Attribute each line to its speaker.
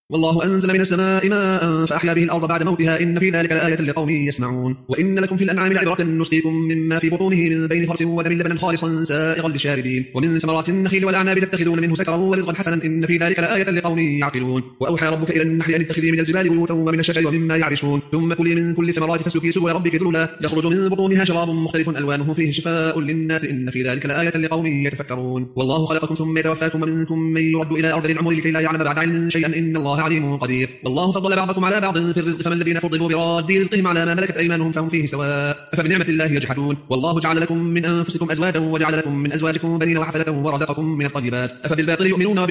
Speaker 1: والله أنزل من السماء ماء فأحيا به الأرض بعد موتها إن في ذلك لآية لقوم يسمعون وإن لكم في الأنعام لعبرة نسقيكم مما في بطونه من بين فرث ودم لبنا خالصا سائغا للشاربين ومن ثمرات النخيل والأعناب تتخذون منه سكرا ورزقا حسنا إن في ذلك لآية لقوم يعقلون وأوحى ربك إلى النحل أن اتخذي من الجبال بيوتا ومن الشجر ومما يعرشون ثم كلي من كل ثمرات فاسلكي سبل ربك ذللا يخرج من بطونها شراب مختلف ألوانه فيه شفاء للناس إن في ذلك لآية لقوم يتفكرون والله خلقكم ثم يتوفاكم ومنكم من يرد إلى أرذل العمر لكي لا يعلم بعد علم شيئا إن الله عليم قدير والله فضل بعضكم على بعض في الرزق فما الذين فضلوا براد رزقهم على ما ملكت أيمانهم فهم فيه سواء أفبنعمة الله يجحدون والله جعل لكم من أنفسكم أزواجا وجعل لكم من أزواجكم بنين وحفدة ورزقكم من الطيبات أفبالباطل يؤمنون